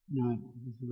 نعم.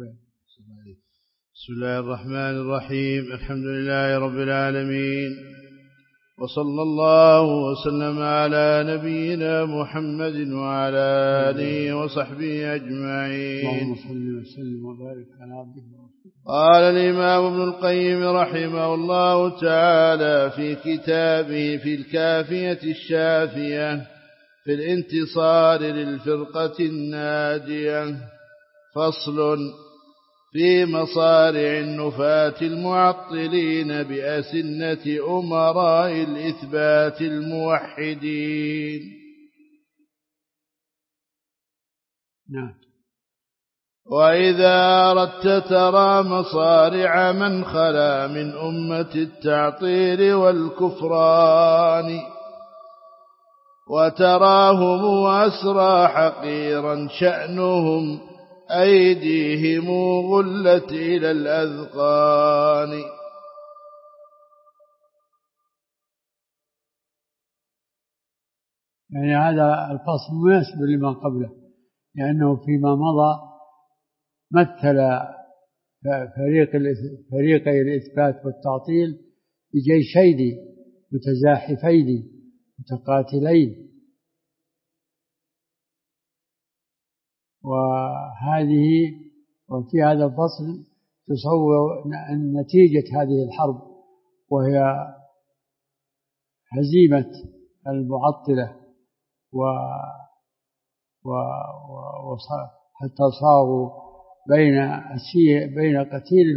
بسم الله الرحمن الرحيم. الحمد لله رب العالمين، وصلى الله وسلم على نبينا محمد وعلى آله وصحبه أجمعين. اللهم صل وسلم وبارك على عبده ورسوله. قال الإمام ابن القيم رحمه الله تعالى في كتابه في الكافية الشافية في الانتصار للفرقة الناجية: فصل في مصارع النفاة المعطلين بأسنة أمراء الإثبات الموحدين. نعم. وإذا أردت ترى مصارع من خلا من أمة التعطيل والكفران، وتراهم أسرى حقيرا شأنهم أيديهم غلت إلى الأذقان. يعني هذا الفصل مناسب لما قبله، لأنه فيما مضى مثل فريقي الإثبات والتعطيل بجيشين متزاحفين متقاتلين، وفي هذا الفصل تصور أن نتيجة هذه الحرب وهي هزيمة المعطلة حتى صاروا بين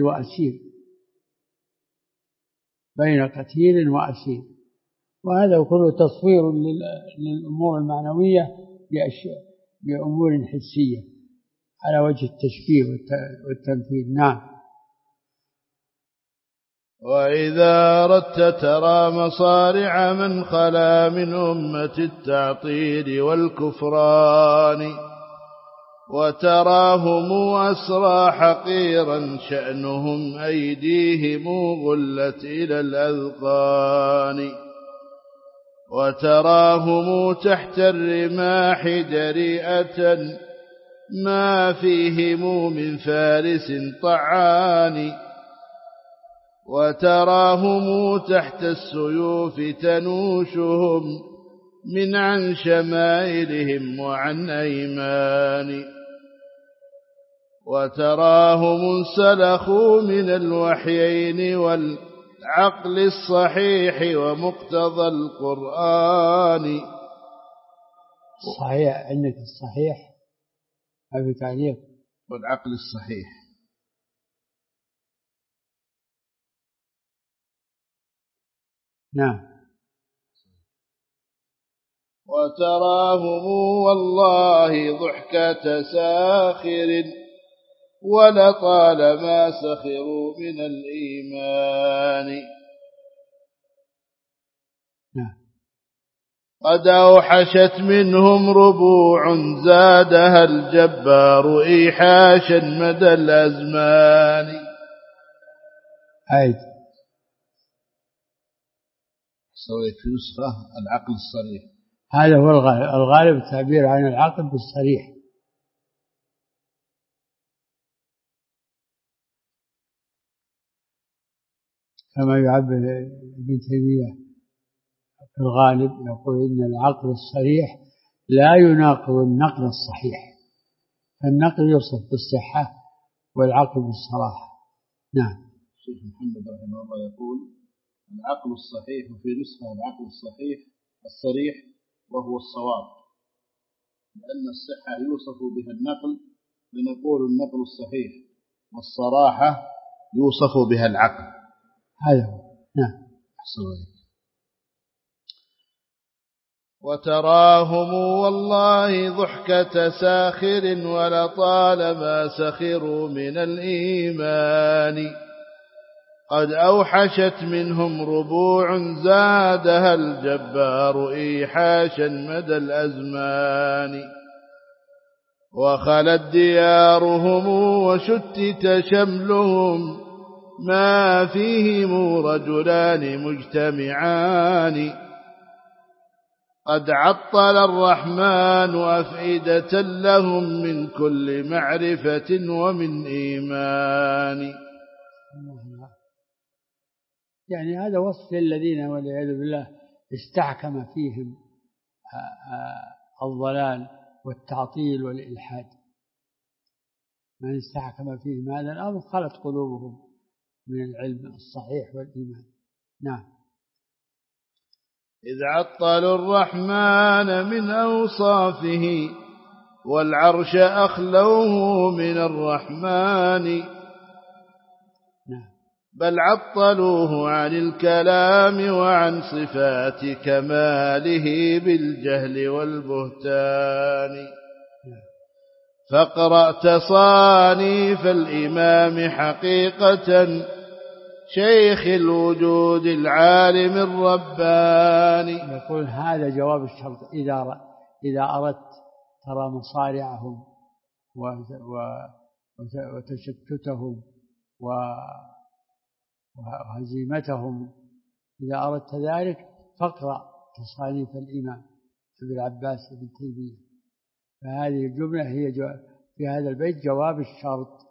قتيل وأسير، وهذا كله تصوير للأمور المعنوية بأمور حسية على وجه التشبيه والتمثيل. نعم. وإذا أردت ترى مصارع من خلا من أمة التعطيل والكفران، وتراهم أسرى حقيرا شأنهم أيديهم غلت إلى الأذقان، وتراهم تحت الرماح دريئة ما فيهم من فارس طعان، وتراهم تحت السيوف تنوشهم من عن شمائلهم وعن أيمان، وتراهم انسلخوا من الوحيين والعقل الصحيح ومقتضى القرآن. الصحيح عندك الصحيح هذا تعليق والعقل الصحيح. نعم. وتراهم والله ضحكة ساخر ولطالما سخروا من الإيمان. نعم. قد أوحشت منهم ربوع زادها الجبار إيحاشا مدى الأزمان. عيد. سويت في نسخة العقل الصريح. هذا هو الغالب التعبير عن العقل بالصريح. كما يعبر ابن تيمية في الغالب يقول إن العقل الصريح لا يناقض النقل الصحيح، فالنقل يوصف بالصحة والعقل بالصراحة. نعم. الشيخ محمد رحمه الله يقول: العقل الصحيح في نسخة العقل الصحيح الصريح وهو الصواب، لأن الصحة يوصف بها النقل فنقول النقل الصحيح، والصراحة يوصف بها العقل. هذا هو. نعم. وتراهم والله ضحكة ساخر ولطالما سخروا من الإيمان. قد أوحشت منهم ربوع زادها الجبار إيحاشا مدى الأزمان. وخلت ديارهم وشتت شملهم ما فيهم رجلان مجتمعان. قد عطل الرحمن أفئدة لهم من كل معرفة ومن إيمان. يعني هذا وصف للذين والعياذ بالله استحكم فيهم الضلال والتعطيل والإلحاد. من استحكم فيهم هذا الأمر خلت قلوبهم من العلم الصحيح والإيمان. نعم. إذ عطلوا الرحمن من أوصافه والعرش أخلوه من الرحمن، بل عطلوه عن الكلام وعن صفات كماله بالجهل والبهتان. فاقرأ تصانيف الإمام حقيقة شيخ الوجود العالم الرباني. يقول هذا جواب الشرط. إذا أردت ترى مصارعهم وتشتتهم وهزيمتهم، إذا أردت ذلك فاقرأ تصانيف الإمام أبي العباس ابن تيمية. فهذه الجملة هي في هذا البيت جواب الشرط.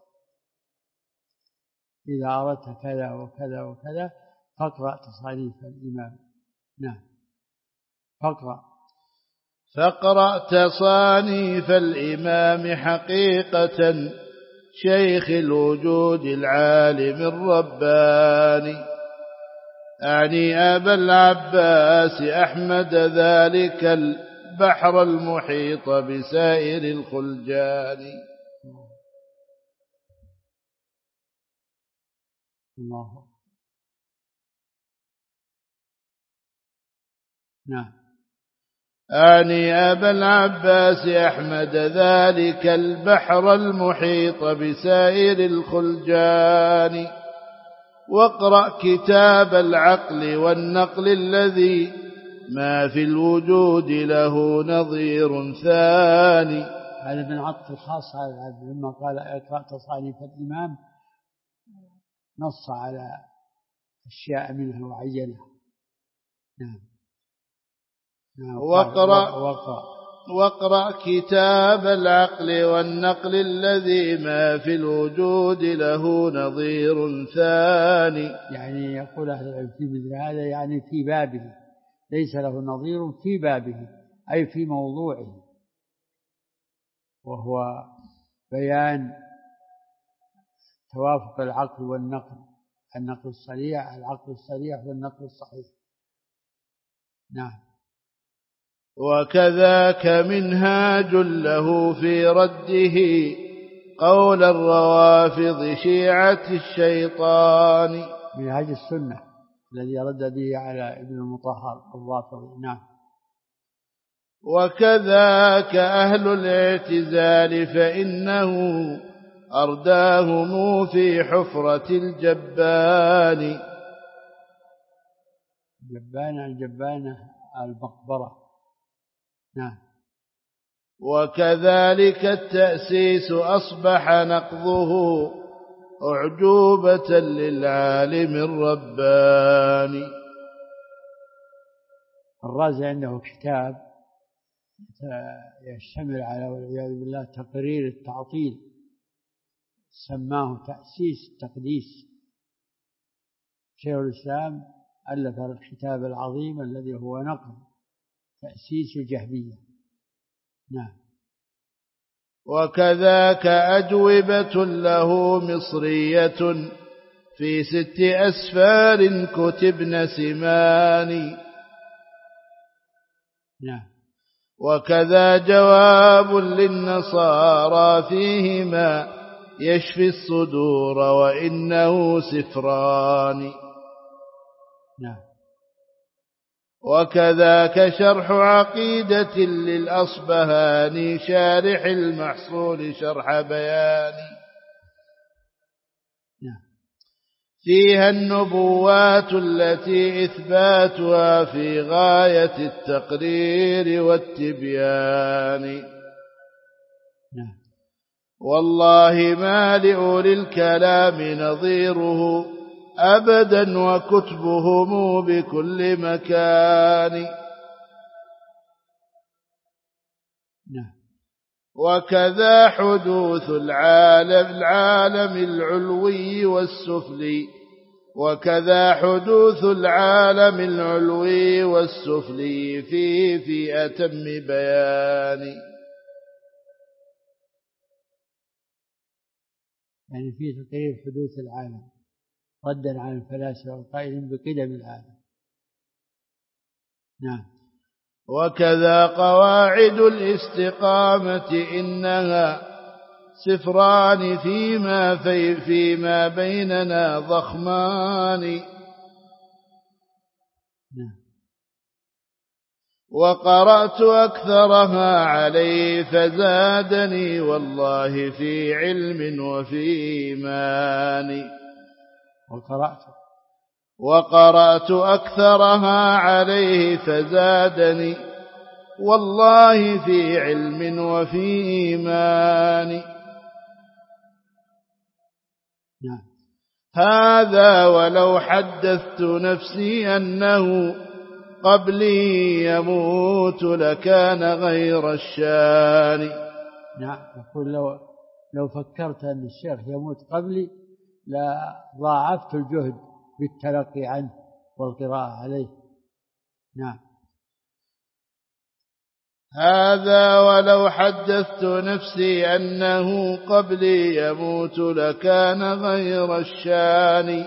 إذا أردت كذا وكذا وكذا فاقرأ تصانيف الإمام. نعم. فاقرأ تصانيف الإمام حقيقة شيخ الوجود العالم الرباني، أعني أبا العباس أحمد ذلك البحر المحيط بسائر الخلجان. الله. نعم. أعني أبا العباس أحمد ذلك البحر المحيط بسائر الخلجان. واقرأ كتاب العقل والنقل الذي ما في الوجود له نظير ثاني. هذا من عطف الخاص على العبد. لما قال اقرأ تصانيف الإمام نص على أشياء منها وعينها. نعم. واقرأ كتاب العقل والنقل الذي ما في الوجود له نظير ثاني. يعني يقول أهل العلم في مثل هذا يعني في بابه، ليس له نظير في بابه أي في موضوعه، وهو بيان توافق العقل والنقل، النقل الصريح، العقل الصريح والنقل الصحيح. نعم. وكذاك منهاج له في رده قول الروافض شيعة الشيطان. منهاج السنة الذي رد به على ابن المطهر الرافضي. نعم. وكذاك أهل الاعتزال فإنه أرداهم في حفرة الجبان. الجبانة المقبرة. نعم. وكذلك التأسيس أصبح نقضه أعجوبة للعالم الرباني. الرازي عنده كتاب يشتمل على والعياذ بالله تقرير التعطيل، سماه تأسيس التقديس. شيخ الإسلام ألف الكتاب العظيم الذي هو نقد تأسيس الجهمية. نعم. وكذاك أجوبة له مصرية في 6 أسفار كتبن سمان. نعم. وكذا جواب للنصارى فيهما يشفي الصدور وإنه سفران. نعم. وكذاك شرح عقيدة للأصبهاني شارح المحصول شرح بيان. فيها النبوات التي إثباتها في غاية التقرير والتبيان. والله ما لأولي الكلام نظيره أبدا وكتبهم بكل مكان. نعم. وكذا حدوث العالم العلوي والسفلي، وكذا حدوث العالم العلوي والسفلي في أتم بيان. يعني في تقرير حدوث العالم ردا على الفلاسفة والقائلين بقدم العالم. نعم. وكذا قواعد الاستقامة إنها صفران فيما بيننا ضخمان. نعم. وقرأت أكثرها عليه فزادني والله في علم وفي إيمان. وقرأت أكثرها عليه فزادني والله في علم وفي إيمان. نعم. هذا ولو حدثت نفسي أنه قبلي يموت لكان غير الشان. نعم. يقول لو فكرت أن الشيخ يموت قبلي لضاعفت الجهد بالتلقي عنه والقراءة عليه. نعم. هذا ولو حدثت نفسي أنه قبلي يموت لكان غير الشان.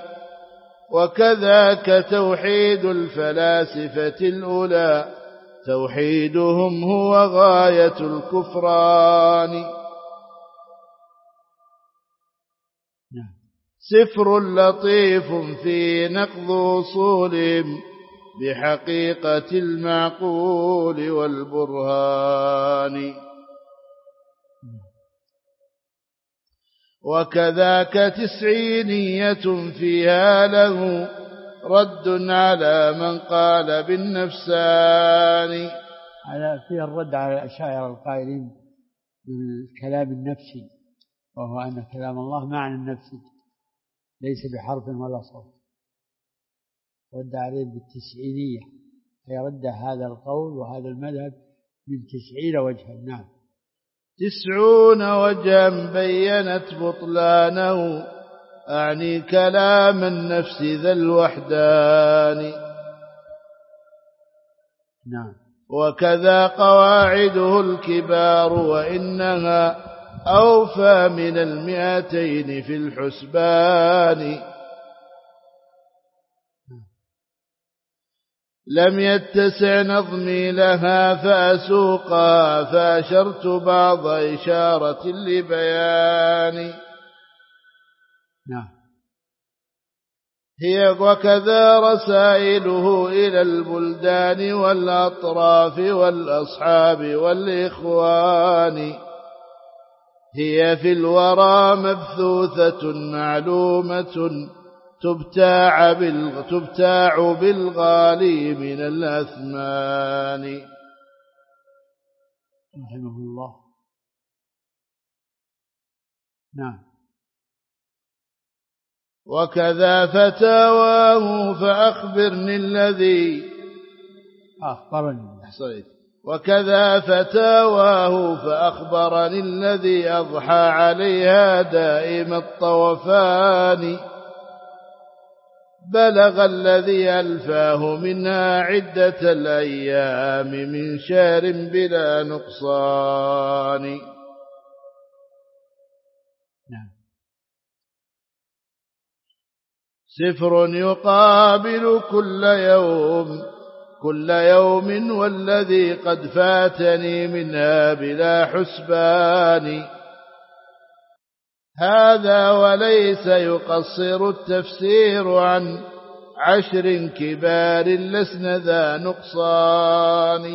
وكذاك توحيد الفلاسفة الأولى توحيدهم هو غاية الكفران. سفر لطيف في نقض أصولهم بحقيقة المعقول والبرهان. وكذاك تسعينية فيها له رد على من قال بالنفسان. فيها الرد على الأشاعرة القائلين بالكلام النفسي، وهو أن كلام الله معنى النفسي ليس بحرف ولا صوت. رد عليه بالتسعينية، أي رد هذا القول وهذا المذهب من 90 وجها. نعم. 90 وجها بينت بطلانه أعني كلام النفس ذا الوحدان. نعم. وكذا قواعده الكبار وإنها أوفى من 200 في الحسبان. لم يتسع نظمي لها فأسوقها فأشرت بعض إشارة لبيان. نعم. هي وكذا رسائله إلى البلدان والأطراف والأصحاب والإخوان. هي في الورى مبثوثة معلومة تبتاع بالغالي من الأثمان. رحمه الله. نعم. وكذا فتاواه فأخبرني الذي أخبرني. وكذا فتاواه فأخبرني الذي أضحى عليها دائم الطوفان. بلغ الذي ألفاه منها عدة الأيام من شهر بلا نقصان. نعم. سفر يقابل كل يوم والذي قد فاتني منها بلا حسبان. هذا وليس يقصر التفسير عن 10 كبار لسن ذا نقصان.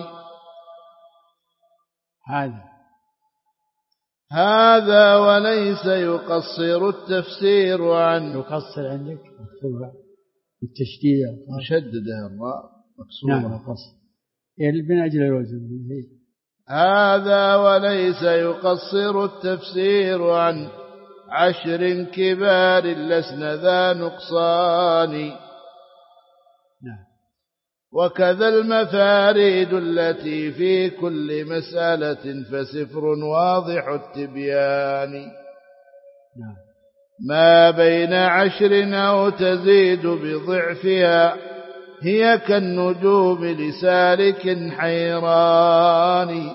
هذا وليس يقصر التفسير عن يقصر عندك مكتوبة بالتشديد مشددة الراء مكسورة. نعم. يقصر من أجل الوزن. هذا وليس يقصر التفسير عن 10 كبار لسن ذا نقصان. نعم. وكذا المفاريد التي في كل مسألة فسفر واضح التبيان ما بين 10 أو تزيد بضعفها هي كالنجوم لسالك حيران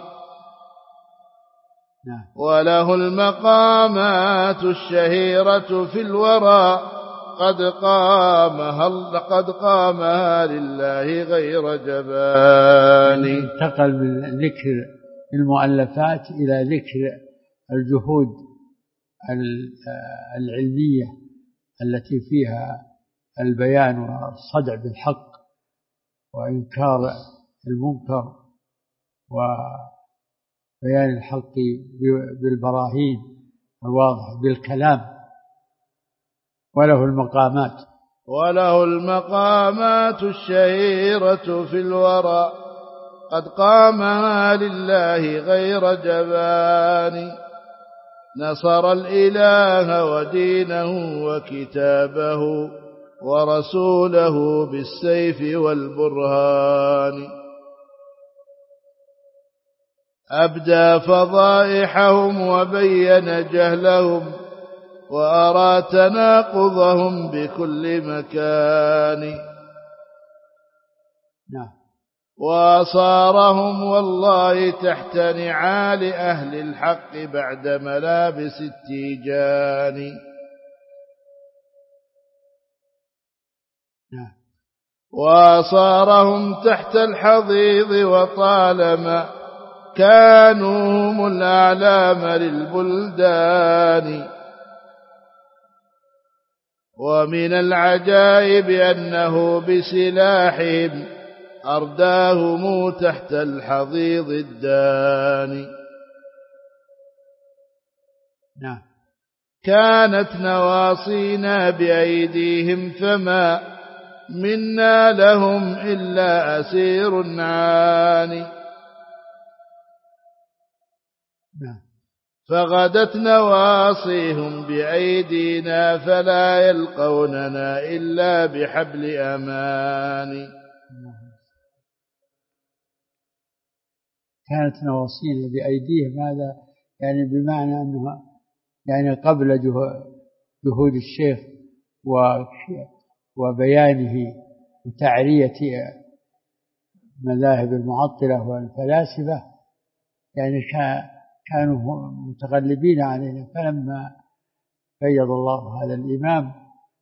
وله المقامات الشهيرة في الورى قد قامها لله غير جبان. انتقل من ذكر المؤلفات إلى ذكر الجهود العلمية التي فيها البيان والصدع بالحق وإنكار المنكر وبيان الحق بالبراهين الواضح بالكلام. وله المقامات الشهيرة في الورى قد قامها لله غير جبان. نصر الإله ودينه وكتابه ورسوله بالسيف والبرهان. أبدى فضائحهم وبين جهلهم وأرى تناقضهم بكل مكان. وأصارهم والله تحت نعال أهل الحق بعد ملابس التيجان. وأصارهم تحت الحضيض وطالما كانوا هم الأعلام للبلدان. ومن العجائب أنه بسلاحهم أرداهم تحت الحضيض الداني. كانت نواصينا بأيديهم فما منا لهم إلا أسير عاني. فغدت نواصيهم بأيدينا فلا يلقوننا إلا بحبل أمان. كانت نواصينا بأيديهم، هذا يعني بمعنى أنه يعني قبل جهود الشيخ وبيانه وتعرية مذاهب المعطلة والفلاسفة، يعني كانوا متغلبين علينا. فلما قيض الله هذا الإمام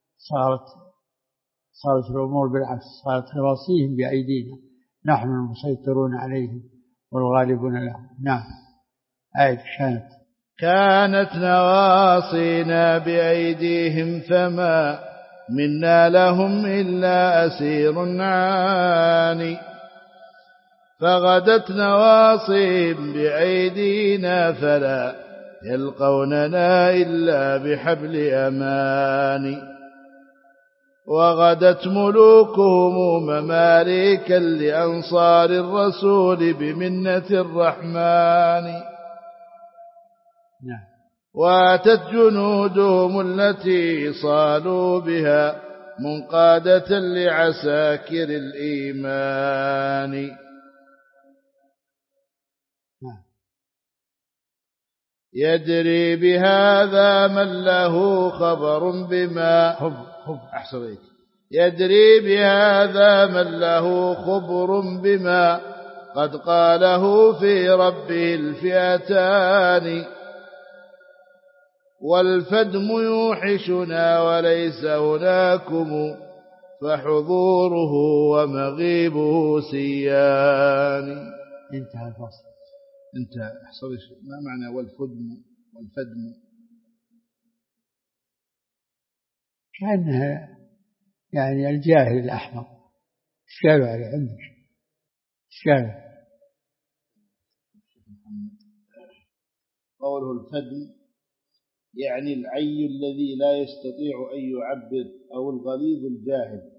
صارت الأمور بالعكس، صارت نواصيهم بأيدينا، نحن المسيطرون عليهم والغالبون لهم. آية كانت نواصينا بأيديهم فما منا لهم إلا أسير عاني. فغدت نواصيهم بأيدينا فلا يلقوننا إلا بحبل أمان. وغدت ملوكهم مماليكا لأنصار الرسول بمنة الرحمن. واتت جنودهم التي صالوا بها منقادة لعساكر الإيمان. يدري بهذا من له خبر بما يدري بهذا من له خبر بما قد قاله في ربه الفئتان. والفدم يوحشنا وليس هناكم فحضوره ومغيبه سيان. انتهى الفصل. انتهى. ما معنى والفدم؟ كأنها يعني الجاهل الأحمق. ايش قالوا عليه عندك؟ ايش قالوا؟ قوله الفدم يعني العي الذي لا يستطيع أن يعبر أو الغليظ الجاهل.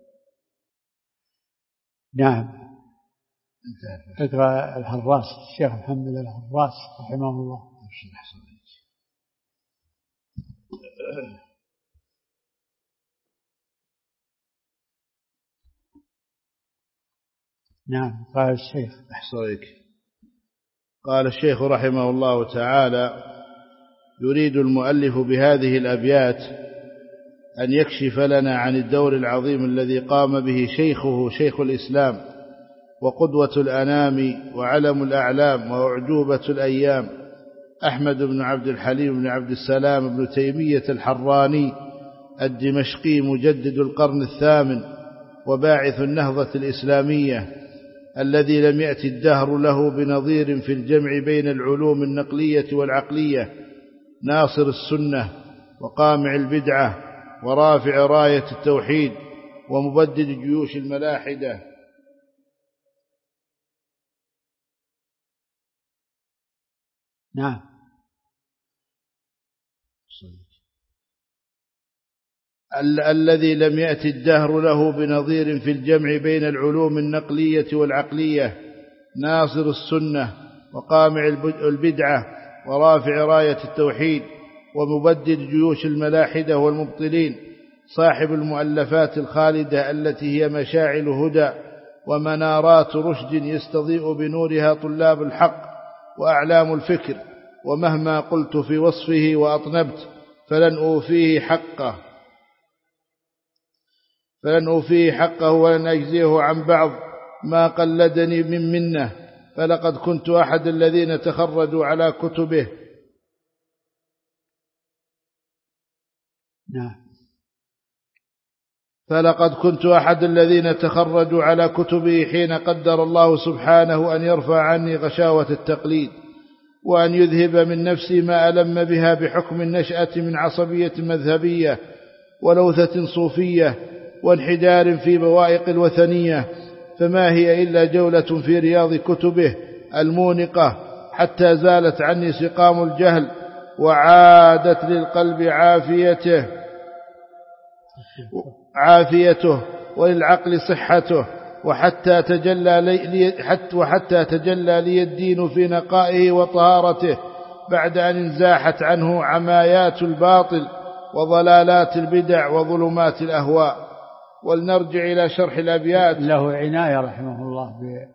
نعم. اقرأ الحراس، الشيخ محمد الحراس رحمه الله. نعم. قال الشيخ أحصيك. قال الشيخ رحمه الله تعالى: يريد المؤلف بهذه الأبيات أن يكشف لنا عن الدور العظيم الذي قام به شيخه شيخ الإسلام وقدوة الأنام وعلم الأعلام وأعجوبة الأيام أحمد بن عبد الحليم بن عبد السلام بن تيمية الحراني الدمشقي مجدد القرن الثامن وباعث النهضة الإسلامية، الذي لم يأتي الدهر له بنظير في الجمع بين العلوم النقلية والعقلية، ناصر السنة وقامع البدعة ورافع راية التوحيد ومبدد جيوش الملاحدة. نعم. الذي لم يأتي الدهر له بنظير في الجمع بين العلوم النقلية والعقلية، ناصر السنة وقامع البدعة ورافع راية التوحيد ومبدد جيوش الملاحدة والمبطلين، صاحب المؤلفات الخالدة التي هي مشاعل هدى ومنارات رشد يستضيء بنورها طلاب الحق وأعلام الفكر، ومهما قلت في وصفه وأطنبت فلن أوفيه حقه ولن أجزيه عن بعض ما قلدني من منه، فلقد كنت أحد الذين تخرجوا على كتبه. فلقد كنت أحد الذين تخرجوا على كتبه حين قدر الله سبحانه أن يرفع عني غشاوة التقليد وأن يذهب من نفسي ما ألم بها بحكم النشأة من عصبية مذهبية ولوثة صوفية وانحدار في بوائق الوثنية، فما هي إلا جولة في رياض كتبه المونقة حتى زالت عني سقام الجهل وعادت للقلب عافيته وللعقل صحته، وحتى تجلى لي الدين في نقائه وطهارته بعد أن انزاحت عنه عمايات الباطل وضلالات البدع وظلمات الأهواء. ولنرجع إلى شرح الأبيات. له عناية رحمه الله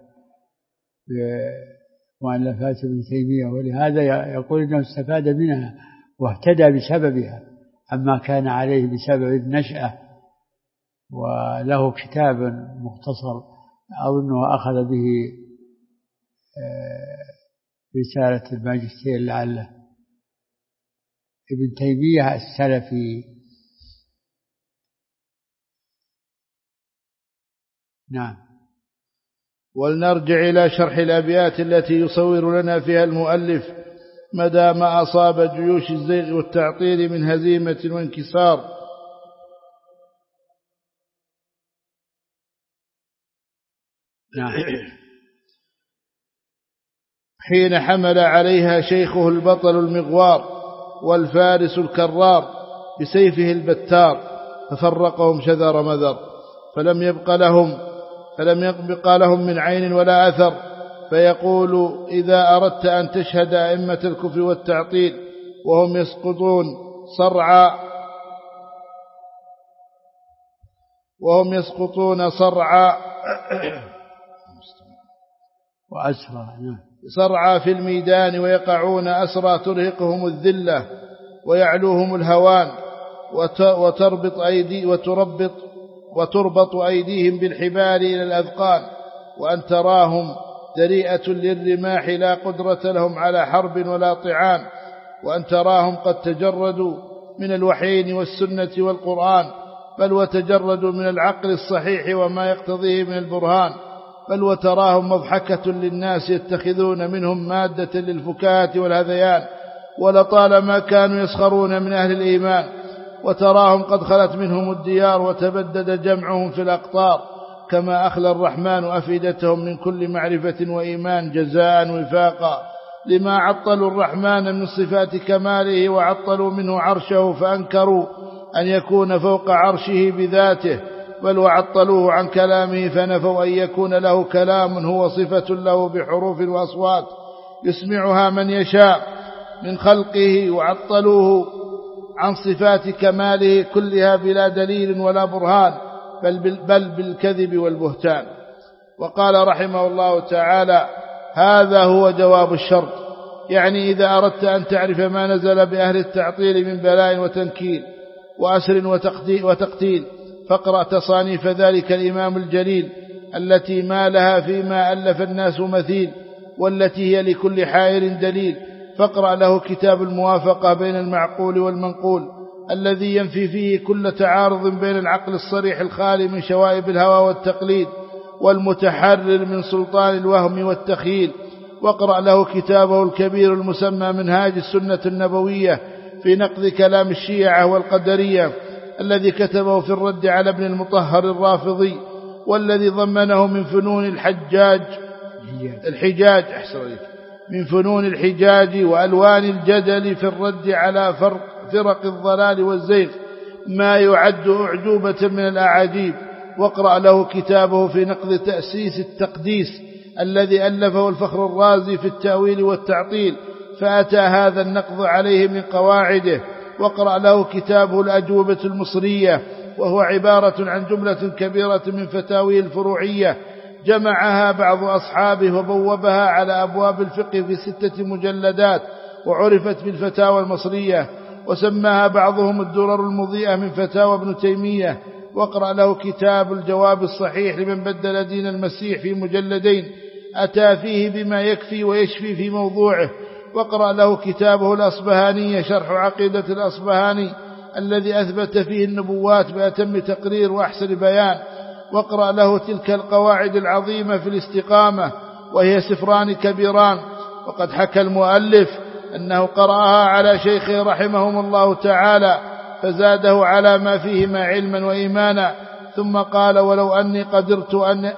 بمؤلفات ابن تيمية، ولهذا يقول إنه استفاد منها واهتدى بسببها عما كان عليه بسبب النشأة. وله كتاب مختصر أظنه أخذ به رسالة الماجستير لعله، ابن تيمية السلفي. نعم. ولنرجع إلى شرح الأبيات التي يصور لنا فيها المؤلف مدى ما أصاب جيوش الزيغ والتعطيل من هزيمة وانكسار. نعم. حين حمل عليها شيخه البطل المغوار والفارس الكرار بسيفه البتار ففرقهم شذر مذر، فلم يبق لهم من عين ولا أثر، فيقول: إذا أردت أن تشهد أئمة الكفر والتعطيل وهم يسقطون صرعا صرعا في الميدان ويقعون أسرى ترهقهم الذلة ويعلوهم الهوان وتربط أيديهم بالحبال إلى الأذقان، وأن تراهم دريئة للرماح لا قدرة لهم على حرب ولا طعان، وأن تراهم قد تجردوا من الوحيين والسنة والقرآن، بل وتجردوا من العقل الصحيح وما يقتضيه من البرهان، بل وتراهم مضحكة للناس يتخذون منهم مادة للفكاهة والهذيان، ولطالما كانوا يسخرون من أهل الإيمان، وتراهم قد خلت منهم الديار وتبدد جمعهم في الأقطار، كما أخلى الرحمن أفئدتهم من كل معرفة وإيمان جزاء وفاقا، لما عطلوا الرحمن من صفات كماله وعطلوا منه عرشه فأنكروا أن يكون فوق عرشه بذاته، بل وعطلوه عن كلامه فنفوا أن يكون له كلام هو صفة له بحروف وأصوات يسمعها من يشاء من خلقه، وعطلوه عن صفات كماله كلها بلا دليل ولا برهان، بل بالكذب والبهتان. وقال رحمه الله تعالى: هذا هو جواب الشرط، يعني إذا أردت أن تعرف ما نزل بأهل التعطيل من بلاء وتنكيل وأسر وتقتيل فاقرأ تصانيف ذلك الإمام الجليل التي ما لها فيما ألف الناس مثيل، والتي هي لكل حائر دليل. فاقرأ له كتاب الموافقة بين المعقول والمنقول الذي ينفي فيه كل تعارض بين العقل الصريح الخالي من شوائب الهوى والتقليد والمتحرر من سلطان الوهم والتخييل. واقرأ له كتابه الكبير المسمى منهاج السنة النبوية في نقد كلام الشيعة والقدرية الذي كتبه في الرد على ابن المطهر الرافضي، والذي ضمنه من فنون من فنون الحجاج وألوان الجدل في الرد على فرق الضلال والزيغ ما يعد أعجوبة من الأعاجيب. واقرأ له كتابه في نقد تأسيس التقديس الذي ألفه الفخر الرازي في التأويل والتعطيل فأتى هذا النقض عليه من قواعده. واقرأ له كتابه الأجوبة المصرية، وهو عبارة عن جملة كبيرة من فتاويه الفروعية جمعها بعض أصحابه وبوبها على أبواب الفقه في 6 مجلدات وعرفت بالفتاوى المصرية، وسماها بعضهم الدرر المضيئة من فتاوى ابن تيمية. واقرأ له كتاب الجواب الصحيح لمن بدل دين المسيح في مجلدين أتى فيه بما يكفي ويشفي في موضوعه. واقرأ له كتابه الأصبهاني شرح عقيدة الأصبهاني الذي أثبت فيه النبوات بأتم تقرير وأحسن بيان. واقرأ له تلك القواعد العظيمة في الاستقامة وهي سفران كبيران. وقد حكى المؤلف أنه قرأها على شيخه رحمهم الله تعالى فزاده على ما فيهما علما وإيمانا، ثم قال: ولو أني قدرت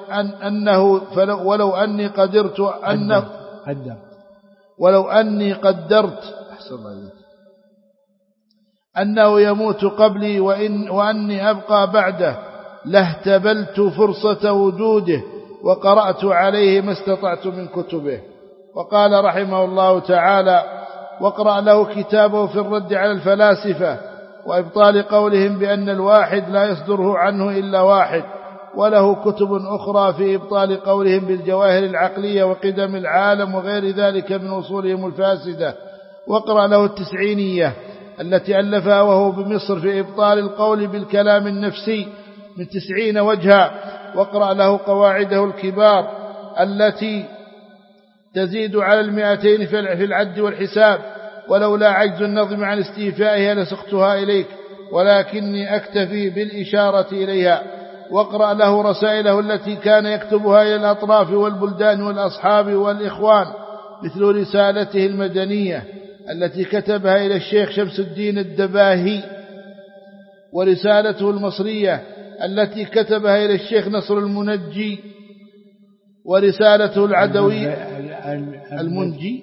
أنه يموت قبلي وأني أبقى بعده لاهتبلت فرصة وجوده وقرأت عليه ما استطعت من كتبه. وقال رحمه الله تعالى: واقرأ له كتابه في الرد على الفلاسفة وإبطال قولهم بأن الواحد لا يصدره عنه إلا واحد، وله كتب أخرى في إبطال قولهم بالجواهر العقلية وقدم العالم وغير ذلك من أصولهم الفاسدة. واقرأ له التسعينية التي ألفها وهو بمصر في إبطال القول بالكلام النفسي من 90 وجها. واقرأ له قواعده الكبار التي تزيد على 200 في العد والحساب، ولولا عجز النظم عن استيفائها لسقتها إليك ولكني أكتفي بالإشارة إليها. واقرأ له رسائله التي كان يكتبها إلى الأطراف والبلدان والأصحاب والإخوان، مثل رسالته المدنية التي كتبها إلى الشيخ شمس الدين الدباهي، ورسالته المصرية التي كتبها إلى الشيخ نصر المنجي، ورسالته العدوية المنجي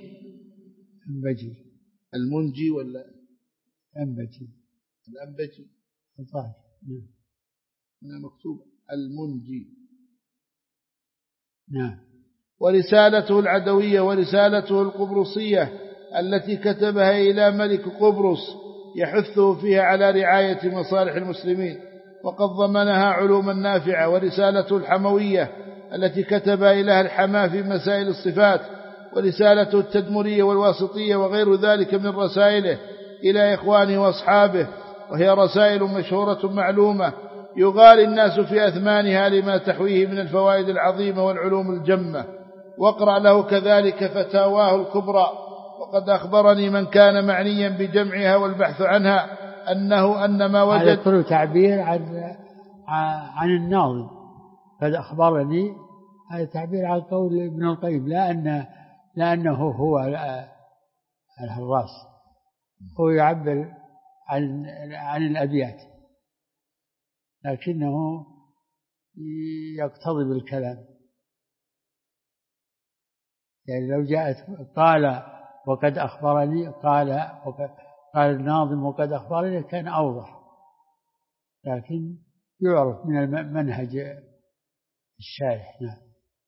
ولا الأنبجي هنا مكتوب المنجي، نعم. ورسالته العدوية ورسالته القبرصية التي كتبها إلى ملك قبرص يحثه فيها على رعاية مصالح المسلمين وقد ضمنها علوما نافعة، ورسالته الحموية التي كتبها إلى أهل الحماة في مسائل الصفات، ورسالته التدمرية والواسطية وغير ذلك من رسائله إلى إخوانه وأصحابه، وهي رسائل مشهورة معلومة يغالي الناس في أثمانها لما تحويه من الفوائد العظيمة والعلوم الجمة. واقرأ له كذلك فتاواه الكبرى. وقد أخبرني من كان معنيا بجمعها والبحث عنها أن ما وجد هذا كله تعبير عن الناظم. قد أخبرني هذا تعبير عن قول ابن القيم، لا أنه هو الهراس، هو يعبر عن الأبيات لكنه يقتضي بالكلام. يعني لو جاءت قال وقد أخبرني قال الناظم وقد أخبرني كان أوضح، لكن يعرف من المنهج الشارح. نعم.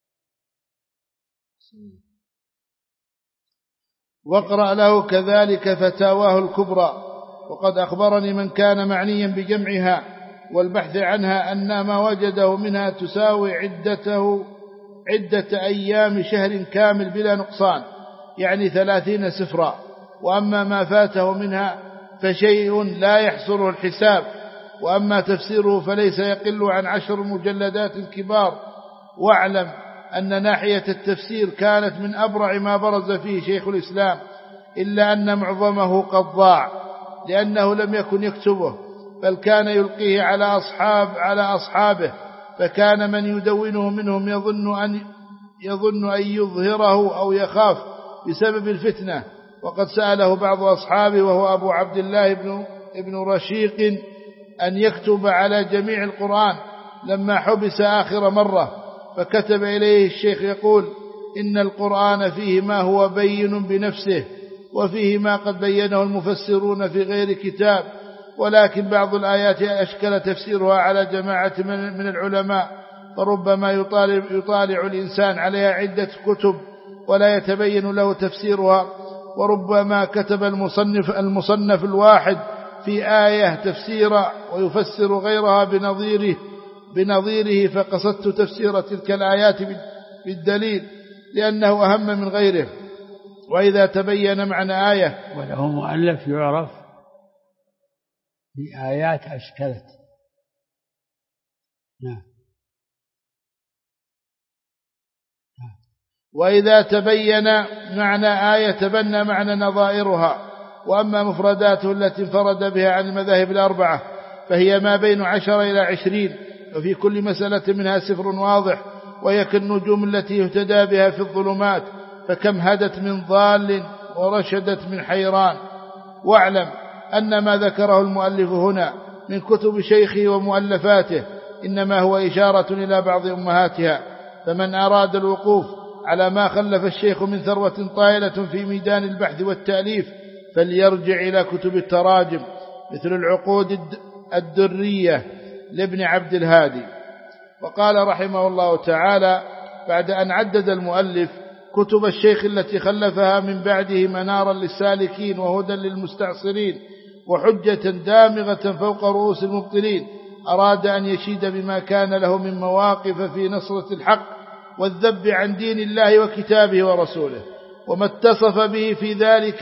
واقرأ له كذلك فتاواه الكبرى. وقد أخبرني من كان معنيا بجمعها والبحث عنها أن ما وجده منها تساوي عدة أيام شهر كامل بلا نقصان، يعني 30 سفرا. وأما ما فاته منها فشيء لا يحصره الحساب. وأما تفسيره فليس يقل عن 10 مجلدات كبار. واعلم أن ناحية التفسير كانت من أبرع ما برز فيه شيخ الإسلام، إلا أن معظمه قد ضاع لأنه لم يكن يكتبه، بل كان يلقيه على أصحابه، فكان من يدونه منهم يظن أن يظهره أو يخاف بسبب الفتنة. وقد سأله بعض أصحابه وهو أبو عبد الله ابن رشيق أن يكتب على جميع القرآن لما حبس آخر مرة، فكتب إليه الشيخ يقول: إن القرآن فيه ما هو بين بنفسه، وفيه ما قد بينه المفسرون في غير كتاب، ولكن بعض الآيات أشكل تفسيرها على جماعة من العلماء، فربما يطالع الإنسان عليها عدة كتب ولا يتبين له تفسيرها، وربما كتب المصنف الواحد في آية تفسيرا ويفسر غيرها بنظيره، فقصدت تفسير تلك الآيات بالدليل لأنه أهم من غيره. وإذا تبين معنى آية، وله مؤلف يعرف بآيات أشكلت. نعم. وإذا تبين معنى آية تبنى معنى نظائرها. وأما مفرداته التي انفرد بها عن المذاهب الأربعة فهي ما بين 10 إلى 20، وفي كل مسألة منها سفر واضح، وهي كالنجوم التي يهتدى بها في الظلمات، فكم هدت من ضال ورشدت من حيران. واعلم أن ما ذكره المؤلف هنا من كتب شيخه ومؤلفاته إنما هو إشارة إلى بعض أمهاتها، فمن أراد الوقوف على ما خلف الشيخ من ثروة طائلة في ميدان البحث والتأليف فليرجع إلى كتب التراجم مثل العقود الدرية لابن عبد الهادي. وقال رحمه الله تعالى بعد أن عدد المؤلف كتب الشيخ التي خلفها من بعده منارا للسالكين وهدى للمستعصرين وحجة دامغة فوق رؤوس المبطلين، أراد أن يشيد بما كان له من مواقف في نصرة الحق والذب عن دين الله وكتابه ورسوله، وما اتصف به في ذلك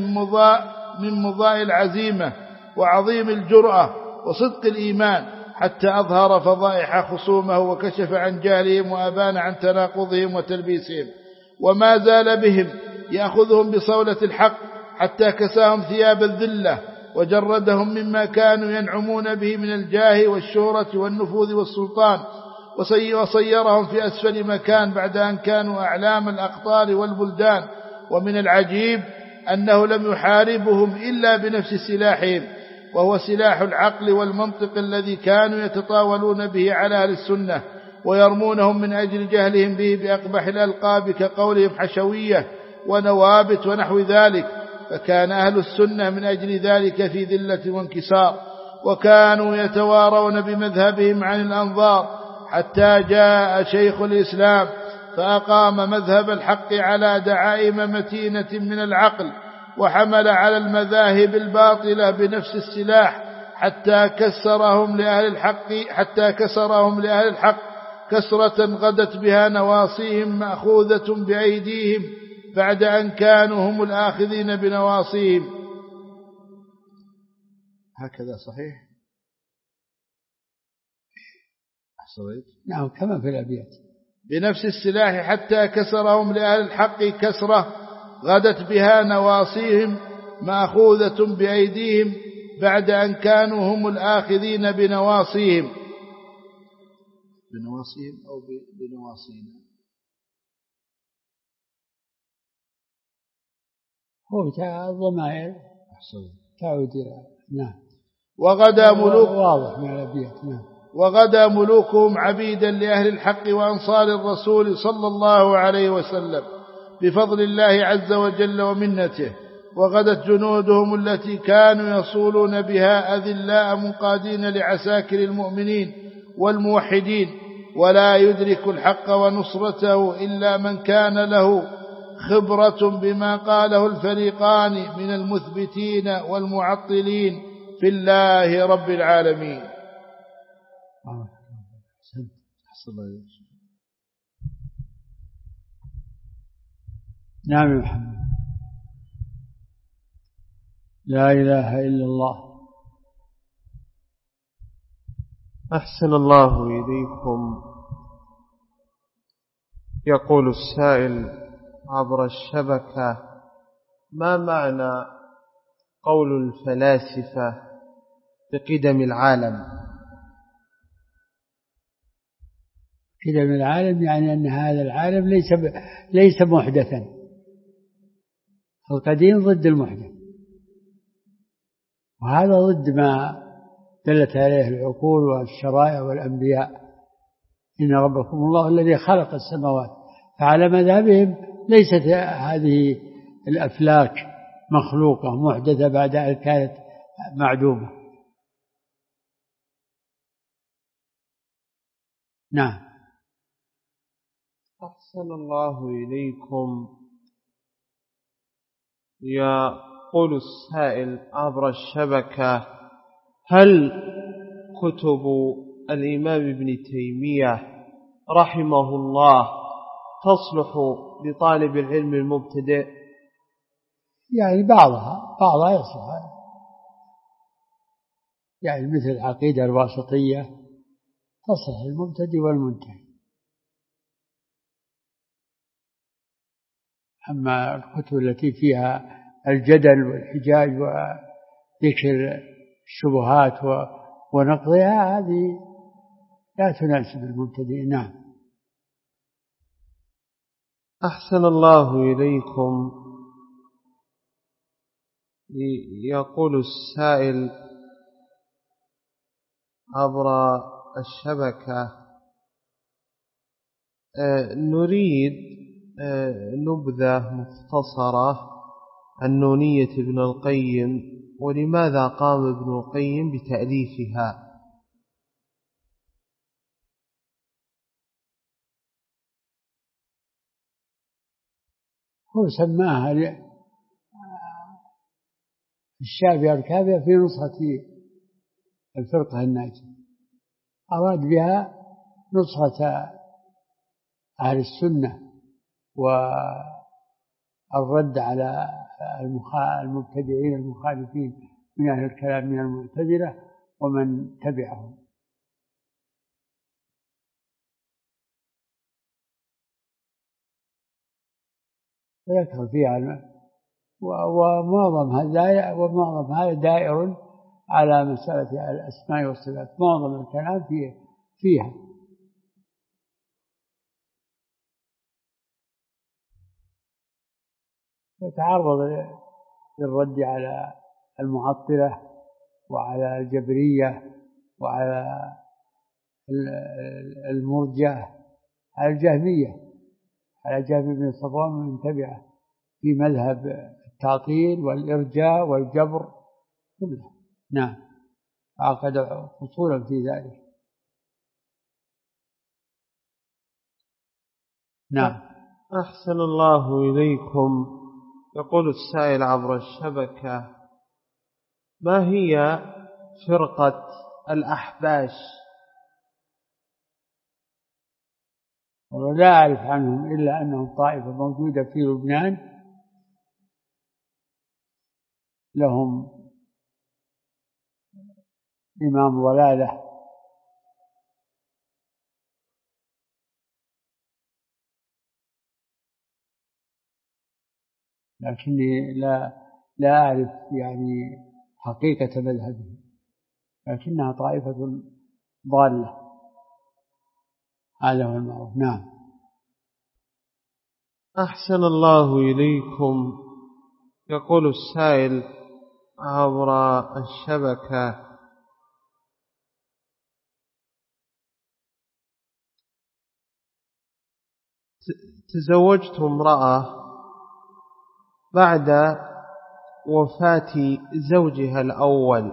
من مضاء العزيمة وعظيم الجرأة وصدق الإيمان، حتى أظهر فضائح خصومه وكشف عن جهلهم وأبان عن تناقضهم وتلبيسهم، وما زال بهم يأخذهم بصولة الحق حتى كساهم ثياب الذلة وجردهم مما كانوا ينعمون به من الجاه والشهرة والنفوذ والسلطان، وصيرهم في أسفل مكان بعد أن كانوا أعلام الأقطار والبلدان. ومن العجيب أنه لم يحاربهم إلا بنفس سلاحهم، وهو سلاح العقل والمنطق الذي كانوا يتطاولون به على أهل السنة ويرمونهم من أجل جهلهم به بأقبح الألقاب كقولهم حشوية ونوابت ونحو ذلك، فكان أهل السنة من أجل ذلك في ذلة وانكسار، وكانوا يتوارون بمذهبهم عن الأنظار، حتى جاء شيخ الإسلام فأقام مذهب الحق على دعائم متينة من العقل، وحمل على المذاهب الباطلة بنفس السلاح حتى كسرهم لأهل الحق كسرة غدت بها نواصيهم مأخوذة بأيديهم بعد أن كانوا هم الآخذين بنواصيهم. هكذا صحيح؟ أحسنت. نعم كما في الأبيات. بنفس السلاح حتى كسرهم لأهل الحق كسرة غدت بها نواصيهم مأخوذة بأيديهم بعد أن كانوا هم الآخذين بنواصيهم أو بنواصينا. هو الضمائر تعود إلى نعم. وغدا ملوك واضح من الأبيات. نعم. وغدا ملوكهم عبيدا لأهل الحق وأنصار الرسول صلى الله عليه وسلم بفضل الله عز وجل ومنته، وغدت جنودهم التي كانوا يصولون بها أذلاء منقادين لعساكر المؤمنين والموحدين، ولا يدرك الحق ونصرته إلا من كان له خبرة بما قاله الفريقان من المثبتين والمعطلين في الله رب العالمين. نعم يا محمد. لا إله إلا الله. أحسن الله إليكم. يقول السائل عبر الشبكة: ما معنى قول الفلاسفة بقدم العالم؟ قدم العالم يعني أن هذا العالم ليس محدثا. القديم ضد المحدث، وهذا ضد ما دلت عليه العقول والشرائع والأنبياء. إن ربكم الله الذي خلق السماوات. فعلى مذهبهم ليست هذه الأفلاك مخلوقة محدثة بعد أن كانت معدومة. نعم. أحسن الله إليكم. يقول السائل عبر الشبكة: هل كتب الإمام ابن تيمية رحمه الله تصلح لطالب العلم المبتدئ؟ يعني بعضها يصلح، يعني مثل العقيدة الواسطية تصلح المبتدئ والمنتهي. أما الكتب التي فيها الجدل والحجاج وذكر الشبهات ونقضها هذه لا تناسب المبتدئ. نعم. أحسن الله إليكم. يقول السائل عبر الشبكة: نريد نبذة مختصرة عن نونية ابن القيم، ولماذا قام ابن القيم بتأليفها؟ هو سماها الشافعي الكافية في نسخة الفرقة الناجية، أراد بها نسخة أهل السنة والرد على المبتدعين المخالفين من أهل الكلام من المعتزلة ومن تبعهم. ويذكر فيها ومعظم هذا دائر على مسألة الأسماء والصفات. معظم الكلام فيها. يتعرض للرد على المعطلة وعلى الجبرية وعلى المرجئة، على الجهمية، على جهل بن صفوان ومن تبعه في مذهب التعطيل والإرجاء والجبر كله. نعم. عقد فصولا في ذلك. نعم. أحسن الله إليكم. يقول السائل عبر الشبكة: ما هي فرقة الأحباش؟ ولا أعرف عنهم إلا أنهم طائفة موجودة في لبنان لهم إمام ضلالة، لكني لا أعرف يعني حقيقة مذهبهم، لكنها طائفة ضالة. هذا هو المعروف. نعم. أحسن الله إليكم. يقول السائل عبر الشبكة: تزوجت امرأة بعد وفاة زوجها الأول،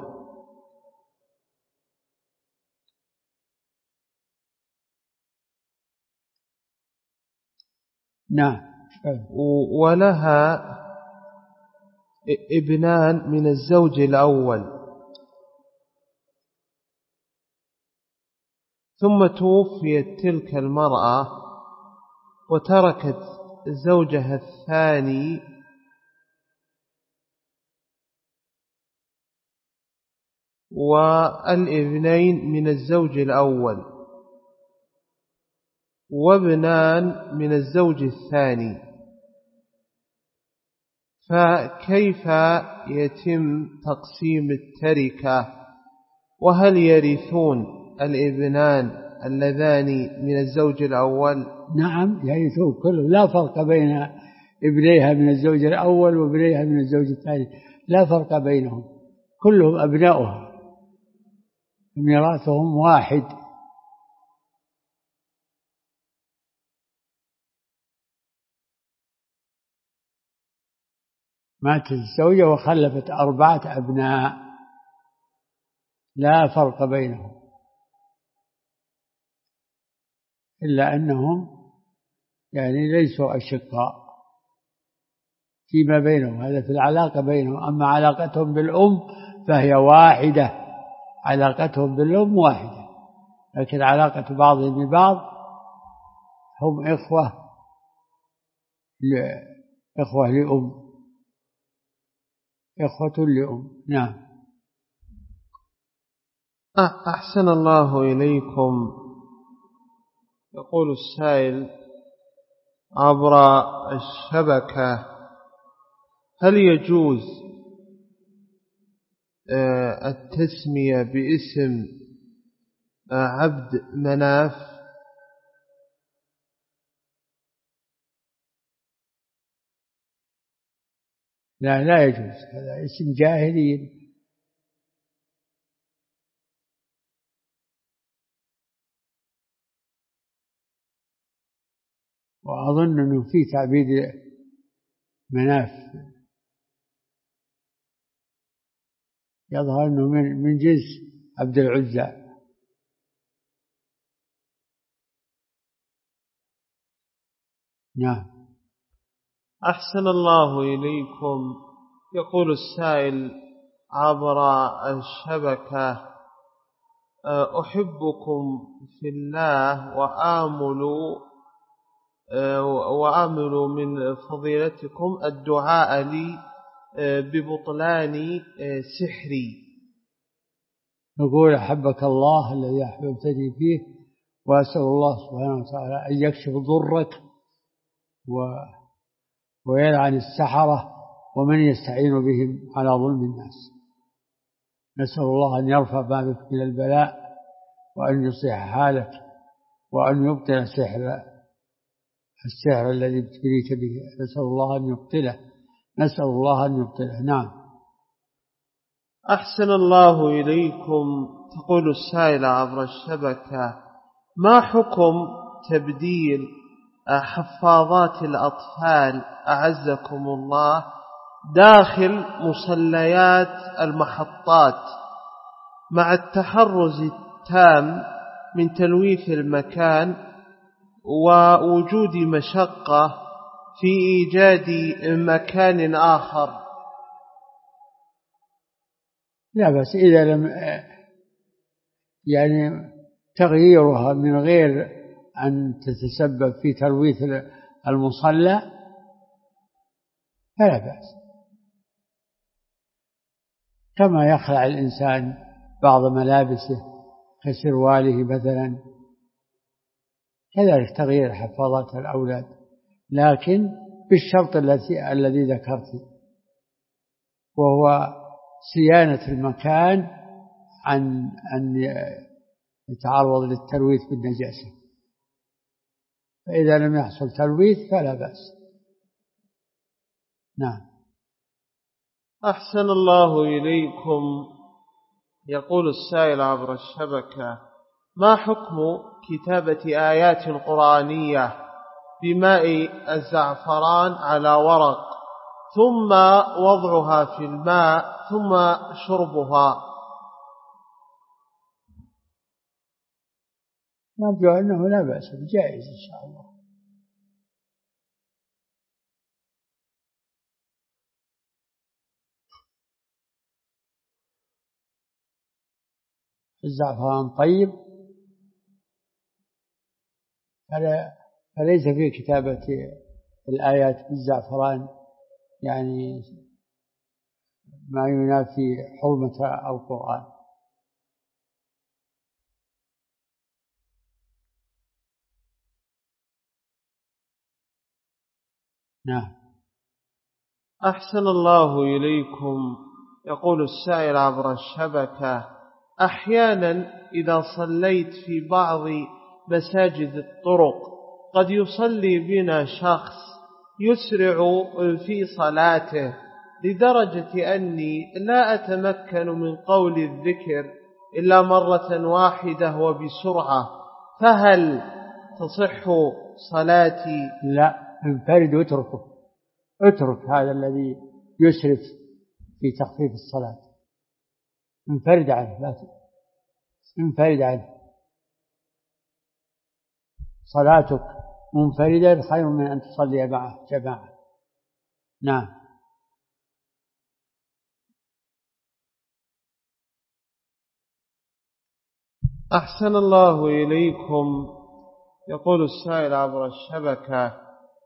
نعم. ولها ابنان من الزوج الأول، ثم توفيت تلك المرأة وتركت زوجها الثاني والابنين من الزوج الأول وابنان من الزوج الثاني، فكيف يتم تقسيم التركة؟ وهل يرثون الابنان اللذان من الزوج الأول؟ نعم يرثون كلهم، لا فرق بين ابنيها من الزوج الأول وابنيها من الزوج الثاني، لا فرق بينهم، كلهم أبناؤها، ميراثهم واحد. ماتت الزوجة وخلفت 4 أبناء، لا فرق بينهم، إلا أنهم يعني ليسوا أشقاء فيما بينهم، هذا في العلاقة بينهم. أما علاقتهم بالأم فهي واحدة، علاقتهم بالأم واحدة، لكن علاقة بعضهم ببعض هم إخوة لأم، إخوة لأم. نعم. أحسن الله إليكم. يقول السائل عبر الشبكة: هل يجوز التسمية باسم عبد مناف؟ لا يجوز، هذا اسم جاهلي، وأظن أنه في تعبيد مناف، يظهر أنه من جنس عبد العزى. نعم. أحسن الله إليكم. يقول السائل عبر الشبكة: أحبكم في الله وآمل من فضيلتكم الدعاء لي ببطلان سحري. نقول أحبك الله الذي أحببتني فيه، وأسأل الله سبحانه وتعالى أن يكشف ضرك ويلعن السحرة ومن يستعين بهم على ظلم الناس. نسأل الله أن يرفع ما بك من البلاء، وأن يصلح حالك، وأن يبطل السحر الذي ابتليت به. نسأل الله أن يبطله. نعم. أحسن الله إليكم. تقول السائلة عبر الشبكة: ما حكم تبديل حفاظات الأطفال أعزكم الله داخل مصليات المحطات مع التحرز التام من تلويث المكان ووجود مشقة في إيجاد مكان آخر؟ لا بس إذا لم يعني تغييرها من غير أن تتسبب في تلويث المصلى فلا بأس، كما يخلع الإنسان بعض ملابسه كسرواله مثلا، كذلك تغيير حفاظات الأولاد، لكن بالشرط الذي ذكرت، وهو صيانة المكان عن أن يتعرض للتلويث بالنجاسة. فإذا لم يحصل تلويث فلا بأس. نعم. أحسن الله إليكم. يقول السائل عبر الشبكة: ما حكم كتابة آيات قرآنية بماء الزعفران على ورق ثم وضعها في الماء ثم شربها؟ نرجو أنه لا بأس، جائز إن شاء الله. الزعفران طيب، فليس فيه كتابة الآيات بالزعفران يعني ما ينافي حرمة القرآن. نعم. أحسن الله إليكم. يقول السائل عبر الشبكة: أحيانا إذا صليت في بعض مساجد الطرق قد يصلي بنا شخص يسرع في صلاته لدرجة أني لا أتمكن من قول الذكر إلا مرة واحدة وبسرعة، فهل تصح صلاتي؟ لا، انفرد واتركه، اترك هذا الذي يسرف في تخفيف الصلاة، انفرد عنه، لا انفرد عنه. صلاتك منفردا خير من أن تصلي معه جماعة. نعم. أحسن الله إليكم. يقول السائل عبر الشبكة: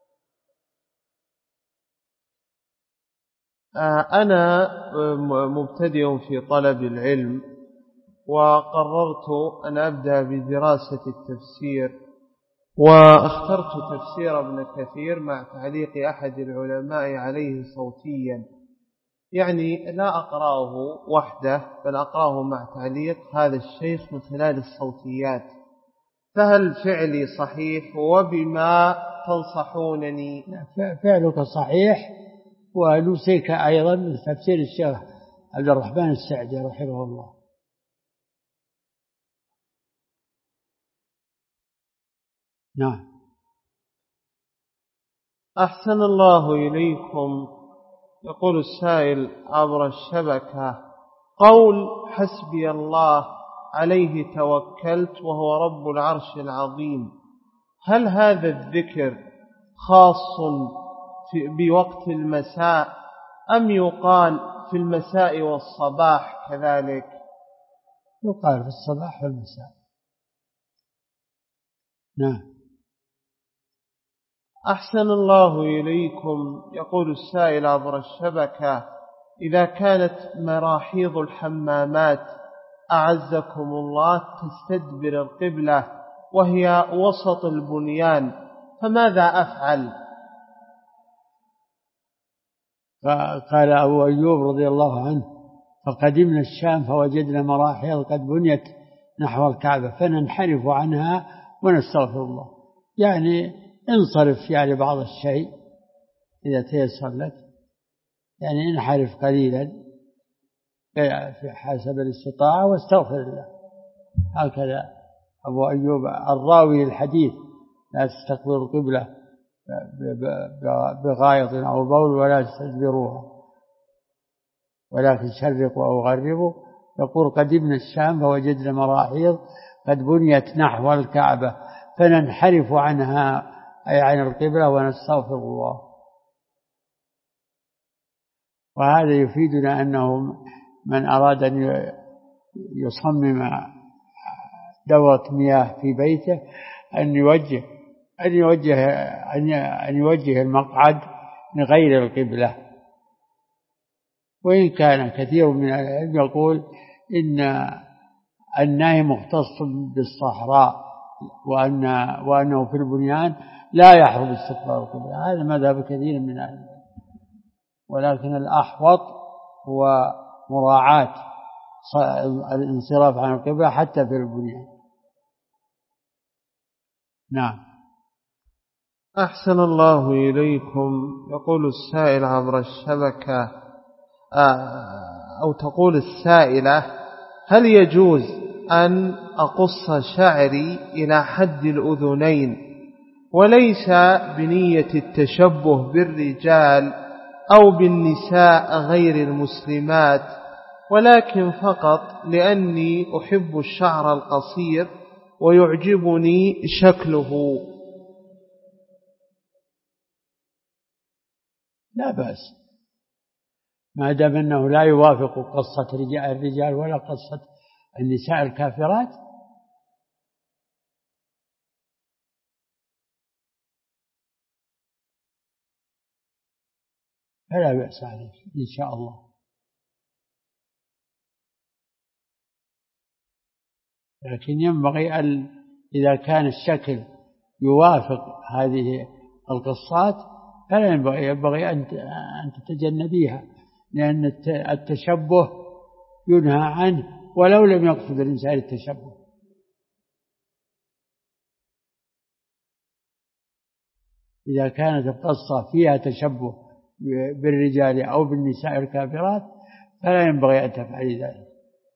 أنا مبتدئ في طلب العلم، وقررت أن أبدأ بدراسة التفسير، واخترت تفسير ابن كثير مع تعليق أحد العلماء عليه صوتيا، يعني لا أقرأه وحده بل أقرأه مع تعليق هذا الشيخ من خلال الصوتيات، فهل فعلي صحيح وبما تنصحونني؟ فعلك صحيح، ونوصيك أيضا من تفسير الشيخ عبد الرحمن السعدي رحمه الله. نعم. أحسن الله إليكم. يقول السائل عبر الشبكة: قول حسبي الله عليه توكلت وهو رب العرش العظيم، هل هذا الذكر خاص بوقت المساء أم يقال في المساء والصباح كذلك؟ يقال في الصباح والمساء. نعم. أحسن الله إليكم. يقول السائل عبر الشبكة: إذا كانت مراحيض الحمامات أعزكم الله تستدبر القبلة وهي وسط البنيان فماذا أفعل؟ قال أبو أيوب رضي الله عنه: فقدمنا الشام فوجدنا مراحيض قد بنيت نحو الكعبة فننحرف عنها ونستغفر الله. يعني انصرف يعني بعض الشيء إذا تيسر لك، يعني انحرف قليلا في حسب الاستطاعة واستغفر الله. هكذا أبو أيوب الراوي الحديث: لا تستقبل القبلة بغائط أو بول ولا تستدبروها ولكن شرقوا أو غربوا. يقول: قدمنا الشام فوجدنا مراحيض قد بنيت نحو الكعبة فننحرف عنها أي عن القبلة ونستغفر الله. وهذا يفيدنا أنه من أراد أن يصمم دورة مياه في بيته أن يوجه المقعد لغير القبلة. وإن كان كثير من العلم يقول إن النهي مختص بالصحراء وأنه في البنيان لا يحرم استقبال القبلة، هذا مذهب كثير من العلم، ولكن الأحوط هو مراعاة الانصراف عن القبلة حتى في البنيان. نعم. أحسن الله إليكم. يقول السائل عبر الشبكة أو تقول السائلة: هل يجوز أن أقص شعري إلى حد الأذنين وليس بنية التشبه بالرجال أو بالنساء غير المسلمات، ولكن فقط لأني أحب الشعر القصير ويعجبني شكله؟ لا بأس ما دام أنه لا يوافق قصة الرجال ولا قصة النساء الكافرات. فلا بأس عليه إن شاء الله. لكن ينبغي إذا كان الشكل يوافق هذه القصات فلا ينبغي أن تتجنبيها، لأن التشبه ينهى عنه ولو لم يقصد الإنسان التشبه. إذا كانت القصة فيها تشبه بالرجال أو بالنساء الكافرات فلا ينبغي أن تفعلي ذلك.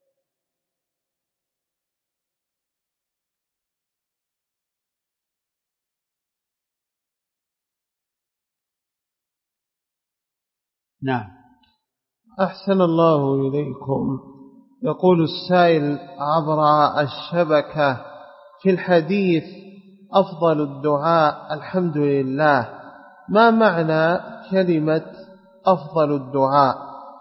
نعم. أحسن الله إليكم. يقول السائل عبر الشبكة: في الحديث أفضل الدعاء الحمد لله، ما معنى كلمة أفضل الدعاء؟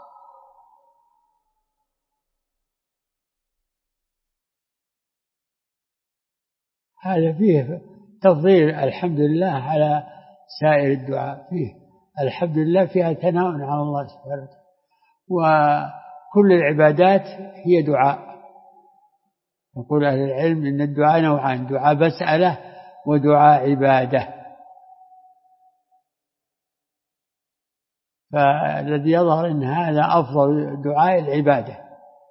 هذا فيه تفضيل الحمد لله على سائر الدعاء، فيه الحمد لله فيها ثناء على الله سبحانه وتعالى، وكل العبادات هي دعاء. يقول أهل العلم إن الدعاء نوعان: دعاء مسألة ودعاء عبادة. فالذي يظهر أن هذا أفضل دعاء العبادة.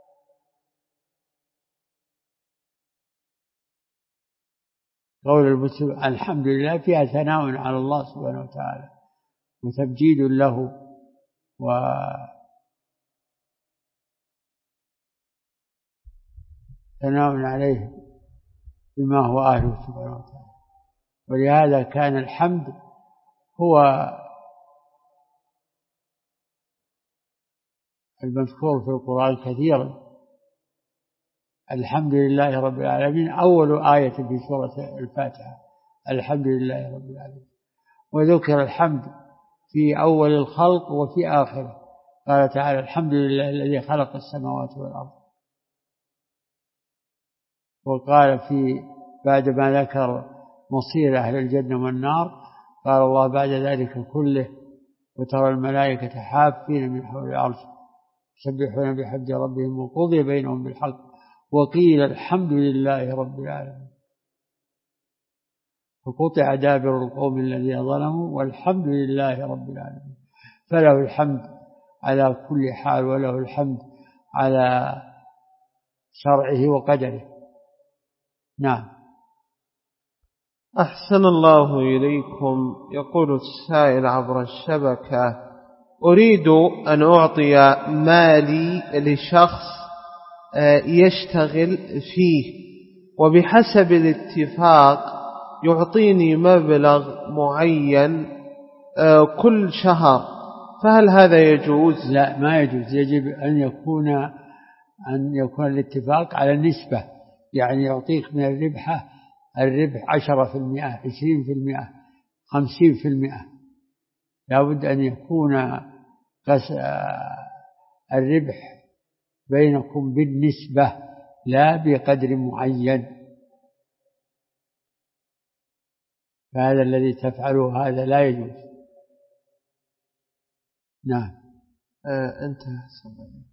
قول المسلم الحمد لله فيها ثناء على الله سبحانه وتعالى وتمجيد له وثناء عليه بما هو أهله سبحانه وتعالى. ولهذا كان الحمد هو المذكور في القرآن كثيرا. الحمد لله رب العالمين أول آية في سورة الفاتحة، الحمد لله رب العالمين. وذكر الحمد في أول الخلق وفي آخره، قال تعالى الحمد لله الذي خلق السماوات والأرض. وقال بعد ما ذكر مصير أهل الجنة والنار قال الله بعد ذلك كله: وترى الملائكة حافين من حول العرش يسبحون بحمد ربهم وقضي بينهم بالحق وقيل الحمد لله رب العالمين. فقطع دابر القوم الذين ظلموا والحمد لله رب العالمين. فله الحمد على كل حال، وله الحمد على شرعه وقدره. نعم. أحسن الله إليكم. يقول السائل عبر الشبكة: أريد أن أعطي مالي لشخص يشتغل فيه، وبحسب الاتفاق يعطيني مبلغ معين كل شهر، فهل هذا يجوز؟ لا، ما يجوز. يجب أن يكون الاتفاق على النسبة، يعني يعطيك من الربح 10%، 20%، 50%. لا بد أن يكون الربح بينكم بالنسبة لا بقدر معين. فهذا الذي تفعله هذا لا يجوز. نعم. انتهى.